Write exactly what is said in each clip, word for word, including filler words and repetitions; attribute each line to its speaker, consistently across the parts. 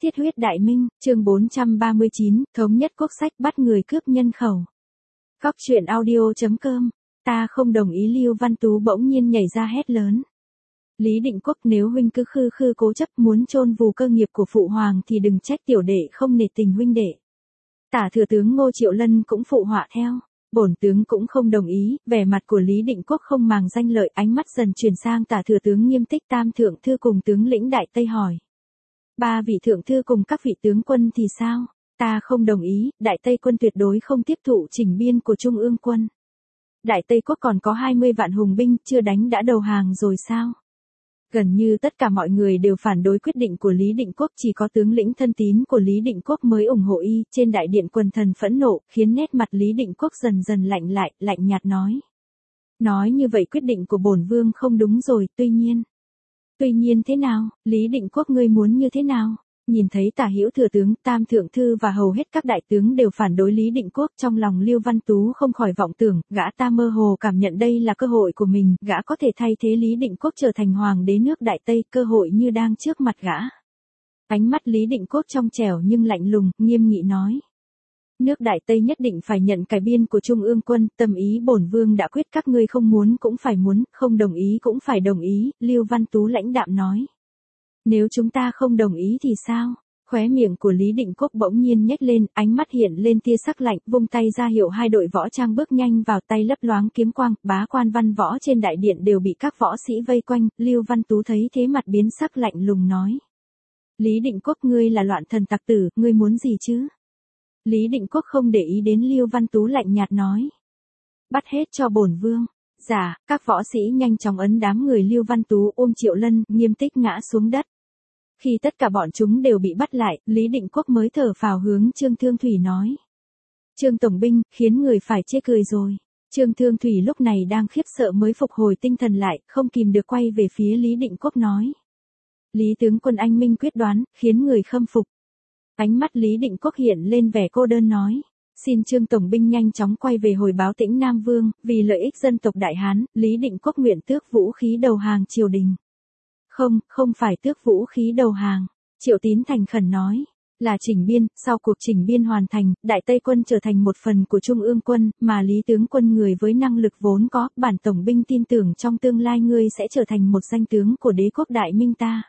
Speaker 1: Thiết huyết đại minh, chương bốn trăm ba mươi chín, thống nhất quốc sách bắt người cướp nhân khẩu. Góc truyện audio.com, ta không đồng ý. Lưu Văn Tú bỗng nhiên nhảy ra hét lớn. Lý Định Quốc, nếu huynh cứ khư khư cố chấp muốn chôn vùi cơ nghiệp của phụ hoàng thì đừng trách tiểu đệ không nể tình huynh đệ. Tả thừa tướng Ngô Triệu Lân cũng phụ họa theo. Bổn tướng cũng không đồng ý. Vẻ mặt của Lý Định Quốc không màng danh lợi, ánh mắt dần chuyển sang tả thừa tướng Nghiêm Tích Tam thượng thư cùng tướng lĩnh Đại Tây hỏi. Ba vị thượng thư cùng các vị tướng quân thì sao? Ta không đồng ý. Đại Tây quân tuyệt đối không tiếp thụ chỉnh biên của Trung ương quân. Đại Tây quốc còn có hai mươi vạn hùng binh, chưa đánh đã đầu hàng rồi sao? Gần như tất cả mọi người đều phản đối quyết định của Lý Định Quốc, chỉ có tướng lĩnh thân tín của Lý Định Quốc mới ủng hộ y. Trên đại điện quần thần phẫn nộ, khiến nét mặt Lý Định Quốc dần dần lạnh lại, lạnh nhạt nói. Nói như vậy quyết định của bổn vương không đúng rồi, tuy nhiên. Tuy nhiên thế nào, Lý Định Quốc ngươi muốn như thế nào? Nhìn thấy Tả Hữu thừa tướng, Tam thượng thư và hầu hết các đại tướng đều phản đối Lý Định Quốc, trong lòng Lưu Văn Tú không khỏi vọng tưởng, gã ta mơ hồ cảm nhận đây là cơ hội của mình, gã có thể thay thế Lý Định Quốc trở thành hoàng đế nước Đại Tây, cơ hội như đang trước mặt gã. Ánh mắt Lý Định Quốc trong trẻo nhưng lạnh lùng, nghiêm nghị nói. Nước Đại Tây nhất định phải nhận cải biên của Trung ương quân, tâm ý bổn vương đã quyết, các ngươi không muốn cũng phải muốn, không đồng ý cũng phải đồng ý. Lưu Văn Tú lãnh đạm nói. Nếu chúng ta không đồng ý thì sao? Khóe miệng của Lý Định Quốc bỗng nhiên nhếch lên, ánh mắt hiện lên tia sắc lạnh, vung tay ra hiệu hai đội võ trang bước nhanh vào, tay lấp loáng kiếm quang, bá quan văn võ trên đại điện đều bị các võ sĩ vây quanh. Lưu Văn Tú thấy thế mặt biến sắc, lạnh lùng nói. Lý Định Quốc, ngươi là loạn thần tặc tử, ngươi muốn gì chứ? Lý Định Quốc không để ý đến Lưu Văn Tú, lạnh nhạt nói. Bắt hết cho bổn vương. Dạ, các võ sĩ nhanh chóng ấn đám người Lưu Văn Tú, ôm Triệu Lân, Nghiêm Tích ngã xuống đất. Khi tất cả bọn chúng đều bị bắt lại, Lý Định Quốc mới thở phào hướng Trương Thương Thủy nói. Trương Tổng binh, khiến người phải chê cười rồi. Trương Thương Thủy lúc này đang khiếp sợ mới phục hồi tinh thần lại, không kìm được quay về phía Lý Định Quốc nói. Lý tướng quân anh minh quyết đoán, khiến người khâm phục. Ánh mắt Lý Định Quốc hiện lên vẻ cô đơn nói. Xin Trương Tổng binh nhanh chóng quay về hồi báo Tĩnh Nam Vương, vì lợi ích dân tộc Đại Hán, Lý Định Quốc nguyện tước vũ khí đầu hàng triều đình. Không, không phải tước vũ khí đầu hàng. Triệu Tín thành khẩn nói. Là chỉnh biên, sau cuộc chỉnh biên hoàn thành, Đại Tây quân trở thành một phần của Trung ương quân, mà Lý tướng quân người với năng lực vốn có, bản Tổng binh tin tưởng trong tương lai ngươi sẽ trở thành một danh tướng của đế quốc Đại Minh ta.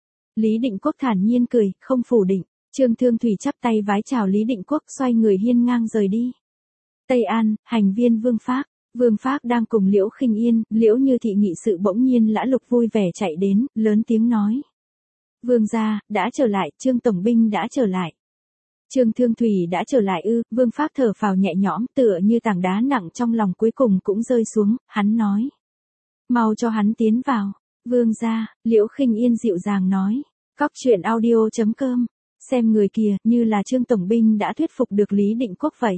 Speaker 1: Lý Định Quốc thản nhiên cười, không phủ định. Trương Thương Thủy chắp tay vái chào Lý Định Quốc, xoay người hiên ngang rời đi. Tây An, hành viên Vương Phác. Vương Phác đang cùng Liễu Khinh Yên, Liễu Như Thị nghị sự bỗng nhiên lã lục vui vẻ chạy đến, lớn tiếng nói. Vương gia, đã trở lại, Trương Tổng binh đã trở lại. Trương Thương Thủy đã trở lại ư? Vương Phác thở phào nhẹ nhõm, tựa như tảng đá nặng trong lòng cuối cùng cũng rơi xuống, hắn nói. Mau cho hắn tiến vào. Vương gia, Liễu Khinh Yên dịu dàng nói. Góc truyện audio.com. Xem người kia, như là Trương Tổng binh đã thuyết phục được Lý Định Quốc vậy.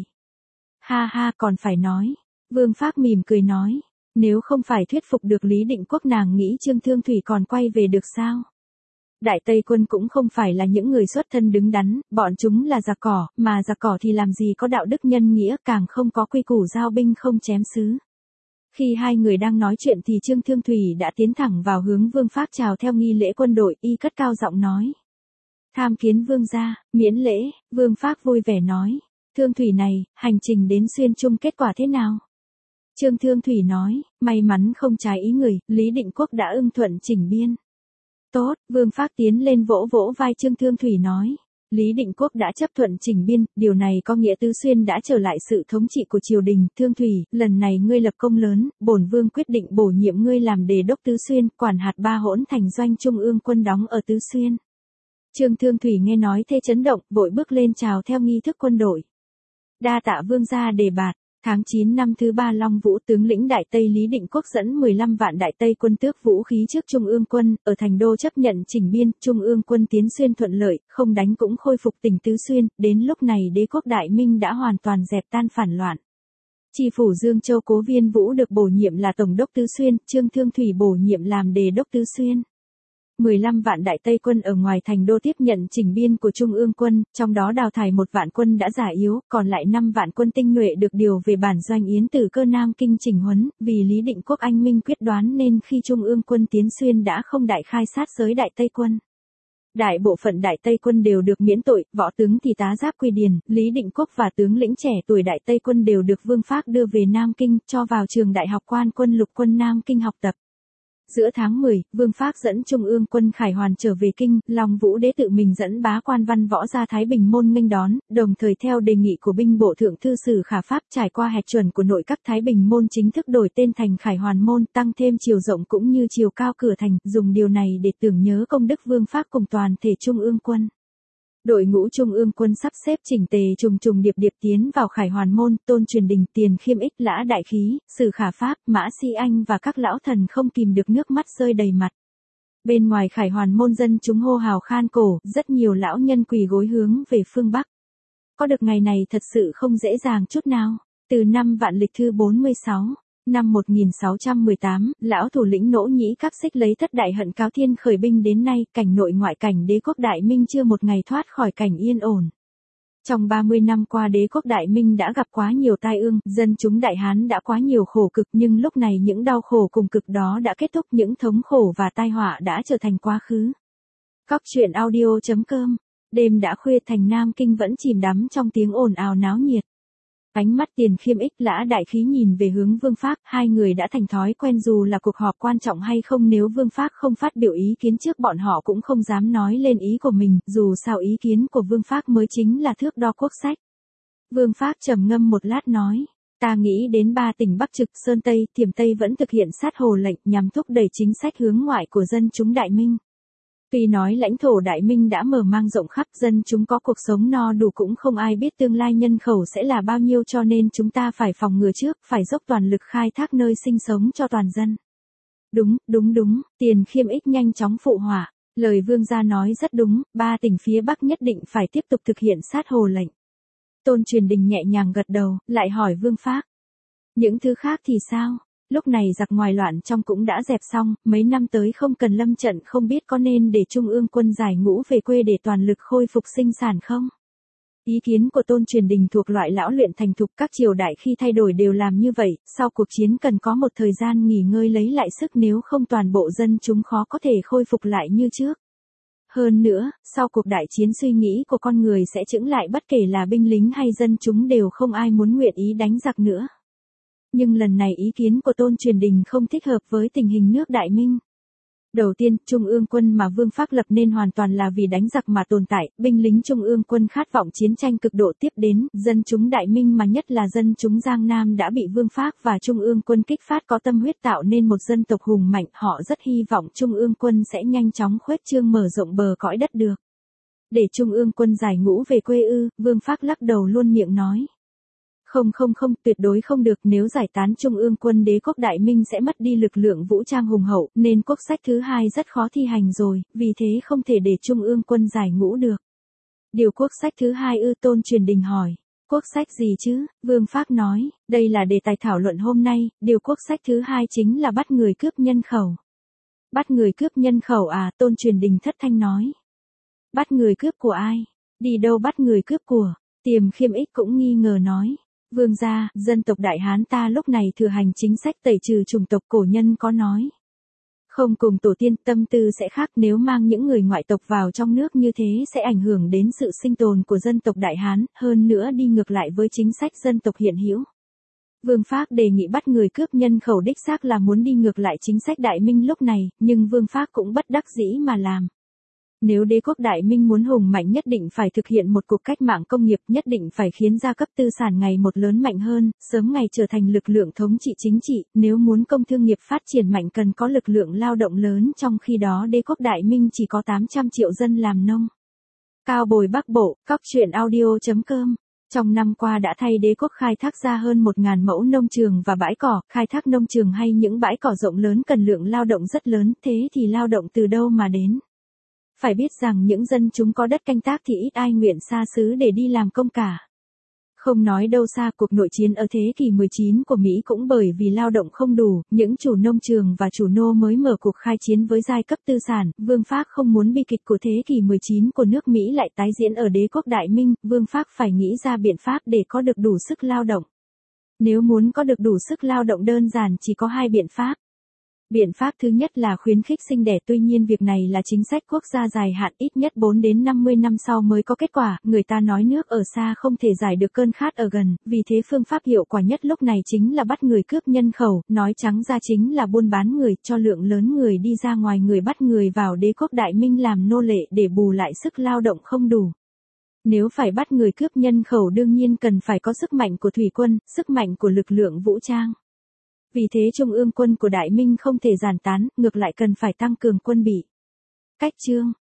Speaker 1: Ha ha, còn phải nói. Vương Phác mỉm cười nói. Nếu không phải thuyết phục được Lý Định Quốc, nàng nghĩ Trương Thương Thủy còn quay về được sao? Đại Tây quân cũng không phải là những người xuất thân đứng đắn, bọn chúng là giặc cỏ, mà giặc cỏ thì làm gì có đạo đức nhân nghĩa, càng không có quy củ giao binh không chém sứ. Khi hai người đang nói chuyện thì Trương Thương Thủy đã tiến thẳng vào hướng Vương Phác chào theo nghi lễ quân đội, y cất cao giọng nói. Tham kiến vương gia, miễn lễ. Vương Phác vui vẻ nói. Thương Thủy này, hành trình đến Xuyên Trung kết quả thế nào? Trương Thương Thủy nói, may mắn không trái ý người, Lý Định Quốc đã ưng thuận chỉnh biên. Tốt, Vương Phác tiến lên vỗ vỗ vai Trương Thương Thủy nói. Lý Định Quốc đã chấp thuận chỉnh biên, điều này có nghĩa Tứ Xuyên đã trở lại sự thống trị của triều đình. Thương Thủy, lần này ngươi lập công lớn, bổn vương quyết định bổ nhiệm ngươi làm đề đốc Tứ Xuyên, quản hạt ba hỗn thành doanh Trung ương quân đóng ở Tứ Xuyên. Trương Thương Thủy nghe nói thế chấn động, vội bước lên chào theo nghi thức quân đội. Đa tạ vương gia đề bạt. Tháng chín năm thứ ba, Long Vũ, tướng lĩnh Đại Tây Lý Định Quốc dẫn mười lăm vạn Đại Tây quân tước vũ khí trước Trung ương quân, ở thành đô chấp nhận chỉnh biên, Trung ương quân tiến xuyên thuận lợi, không đánh cũng khôi phục tỉnh Tứ Xuyên, đến lúc này đế quốc Đại Minh đã hoàn toàn dẹp tan phản loạn. Tri phủ Dương Châu Cố Viên Vũ được bổ nhiệm là tổng đốc Tứ Xuyên, Trương Thương Thủy bổ nhiệm làm đề đốc Tứ Xuyên. mười lăm vạn Đại Tây quân ở ngoài thành đô tiếp nhận chỉnh biên của Trung ương quân, trong đó đào thải một vạn quân đã già yếu, còn lại năm vạn quân tinh nhuệ được điều về bản doanh Yến từ Cơ Nam Kinh chỉnh huấn, vì Lý Định Quốc anh minh quyết đoán nên khi Trung ương quân tiến xuyên đã không đại khai sát giới Đại Tây quân. Đại bộ phận Đại Tây quân đều được miễn tội, võ tướng thì tá giáp Quy Điền, Lý Định Quốc và tướng lĩnh trẻ tuổi Đại Tây quân đều được Vương Phác đưa về Nam Kinh, cho vào trường Đại học Quan quân Lục quân Nam Kinh học tập. Giữa tháng mười, Vương Phác dẫn Trung ương quân Khải Hoàn trở về Kinh, Long Vũ Đế tự mình dẫn bá quan văn võ ra Thái Bình môn nghênh đón, đồng thời theo đề nghị của binh bộ thượng thư sử Khả Pháp trải qua hạch chuẩn của nội các Thái Bình môn chính thức đổi tên thành Khải Hoàn môn, tăng thêm chiều rộng cũng như chiều cao cửa thành, dùng điều này để tưởng nhớ công đức Vương Phác cùng toàn thể Trung ương quân. Đội ngũ Trung ương quân sắp xếp chỉnh tề trùng trùng điệp điệp tiến vào Khải Hoàn môn, Tôn Truyền Đình, Tiền Khiêm Ích, Lã Đại Khí, Sử Khả Pháp, Mã Sĩ Anh và các lão thần không kìm được nước mắt rơi đầy mặt. Bên ngoài Khải Hoàn môn dân chúng hô hào khan cổ, rất nhiều lão nhân quỳ gối hướng về phương Bắc. Có được ngày này thật sự không dễ dàng chút nào. Từ năm Vạn Lịch Thư bốn mươi sáu, năm một nghìn sáu trăm mười tám, lão thủ lĩnh Nỗ Nhĩ Cáp Xích lấy thất đại hận cáo thiên khởi binh đến nay, cảnh nội ngoại cảnh đế quốc Đại Minh chưa một ngày thoát khỏi cảnh yên ổn. Trong ba mươi năm qua đế quốc Đại Minh đã gặp quá nhiều tai ương, dân chúng Đại Hán đã quá nhiều khổ cực, nhưng lúc này những đau khổ cùng cực đó đã kết thúc, những thống khổ và tai họa đã trở thành quá khứ. Cóc truyện audio chấm com. Đêm đã khuya, thành Nam Kinh vẫn chìm đắm trong tiếng ồn ào náo nhiệt. Ánh mắt Tiền Khiêm Ích, Lã Đại Khí nhìn về hướng Vương Phác, hai người đã thành thói quen dù là cuộc họp quan trọng hay không, nếu Vương Phác không phát biểu ý kiến trước bọn họ cũng không dám nói lên ý của mình, dù sao ý kiến của Vương Phác mới chính là thước đo quốc sách. Vương Phác trầm ngâm một lát nói, ta nghĩ đến ba tỉnh Bắc Trực, Sơn Tây, Thiểm Tây vẫn thực hiện sát hồ lệnh nhằm thúc đẩy chính sách hướng ngoại của dân chúng Đại Minh. Tuy nói lãnh thổ Đại Minh đã mở mang rộng khắp, dân chúng có cuộc sống no đủ, cũng không ai biết tương lai nhân khẩu sẽ là bao nhiêu, cho nên chúng ta phải phòng ngừa trước, phải dốc toàn lực khai thác nơi sinh sống cho toàn dân. Đúng, đúng đúng, Tiền Khiêm Ích nhanh chóng phụ họa, lời Vương gia nói rất đúng, ba tỉnh phía Bắc nhất định phải tiếp tục thực hiện sát hồ lệnh. Tôn Truyền Đình nhẹ nhàng gật đầu, lại hỏi Vương Phác. Những thứ khác thì sao? Lúc này giặc ngoài loạn trong cũng đã dẹp xong, mấy năm tới không cần lâm trận, không biết có nên để Trung ương quân giải ngũ về quê để toàn lực khôi phục sinh sản không? Ý kiến của Tôn Truyền Đình thuộc loại lão luyện thành thục, các triều đại khi thay đổi đều làm như vậy, sau cuộc chiến cần có một thời gian nghỉ ngơi lấy lại sức, nếu không toàn bộ dân chúng khó có thể khôi phục lại như trước. Hơn nữa, sau cuộc đại chiến suy nghĩ của con người sẽ chững lại, bất kể là binh lính hay dân chúng đều không ai muốn nguyện ý đánh giặc nữa. Nhưng lần này ý kiến của Tôn Truyền Đình không thích hợp với tình hình nước Đại Minh. Đầu tiên, Trung ương quân mà Vương Phác lập nên hoàn toàn là vì đánh giặc mà tồn tại, binh lính Trung ương quân khát vọng chiến tranh cực độ, tiếp đến, dân chúng Đại Minh mà nhất là dân chúng Giang Nam đã bị Vương Phác và Trung ương quân kích phát có tâm huyết tạo nên một dân tộc hùng mạnh, họ rất hy vọng Trung ương quân sẽ nhanh chóng khuếch trương mở rộng bờ cõi đất được. Để Trung ương quân giải ngũ về quê ư? Vương Phác lắc đầu luôn miệng nói. Không không không, tuyệt đối không được, nếu giải tán Trung ương quân đế quốc Đại Minh sẽ mất đi lực lượng vũ trang hùng hậu, nên quốc sách thứ hai rất khó thi hành rồi, vì thế không thể để Trung ương quân giải ngũ được. Điều quốc sách thứ hai ư? Tôn Truyền Đình hỏi. Quốc sách gì chứ? Vương Phác nói, đây là đề tài thảo luận hôm nay, điều quốc sách thứ hai chính là bắt người cướp nhân khẩu. Bắt người cướp nhân khẩu à? Tôn Truyền Đình thất thanh nói. Bắt người cướp của ai? Đi đâu bắt người cướp của? Tiềm Khiêm Ích cũng nghi ngờ nói. Vương gia, dân tộc Đại Hán ta lúc này thừa hành chính sách tẩy trừ chủng tộc, cổ nhân có nói. Không cùng tổ tiên, tâm tư sẽ khác, nếu mang những người ngoại tộc vào trong nước như thế sẽ ảnh hưởng đến sự sinh tồn của dân tộc Đại Hán, hơn nữa đi ngược lại với chính sách dân tộc hiện hữu. Vương Phác đề nghị bắt người cướp nhân khẩu đích xác là muốn đi ngược lại chính sách Đại Minh lúc này, nhưng Vương Phác cũng bất đắc dĩ mà làm. Nếu đế quốc Đại Minh muốn hùng mạnh nhất định phải thực hiện một cuộc cách mạng công nghiệp, nhất định phải khiến gia cấp tư sản ngày một lớn mạnh hơn, sớm ngày trở thành lực lượng thống trị chính trị, nếu muốn công thương nghiệp phát triển mạnh cần có lực lượng lao động lớn, trong khi đó đế quốc Đại Minh chỉ có tám trăm triệu dân làm nông. Cao Bồi Bắc Bộ, Cóc truyện audio chấm com. Trong năm qua đã thay đế quốc khai thác ra hơn một nghìn mẫu nông trường và bãi cỏ, khai thác nông trường hay những bãi cỏ rộng lớn cần lượng lao động rất lớn, thế thì lao động từ đâu mà đến? Phải biết rằng những dân chúng có đất canh tác thì ít ai nguyện xa xứ để đi làm công cả. Không nói đâu xa, cuộc nội chiến ở thế kỷ mười chín của Mỹ cũng bởi vì lao động không đủ, những chủ nông trường và chủ nô mới mở cuộc khai chiến với giai cấp tư sản. Vương Phác không muốn bi kịch của thế kỷ mười chín của nước Mỹ lại tái diễn ở đế quốc Đại Minh, Vương Phác phải nghĩ ra biện pháp để có được đủ sức lao động. Nếu muốn có được đủ sức lao động đơn giản chỉ có hai biện pháp. Biện pháp thứ nhất là khuyến khích sinh đẻ, tuy nhiên việc này là chính sách quốc gia dài hạn, ít nhất bốn đến năm mươi năm sau mới có kết quả, người ta nói nước ở xa không thể giải được cơn khát ở gần, vì thế phương pháp hiệu quả nhất lúc này chính là bắt người cướp nhân khẩu, nói trắng ra chính là buôn bán người, cho lượng lớn người đi ra ngoài, người bắt người vào đế quốc Đại Minh làm nô lệ để bù lại sức lao động không đủ. Nếu phải bắt người cướp nhân khẩu đương nhiên cần phải có sức mạnh của thủy quân, sức mạnh của lực lượng vũ trang. Vì thế Trung ương quân của Đại Minh không thể giản tán, ngược lại cần phải tăng cường quân bị. Cách chương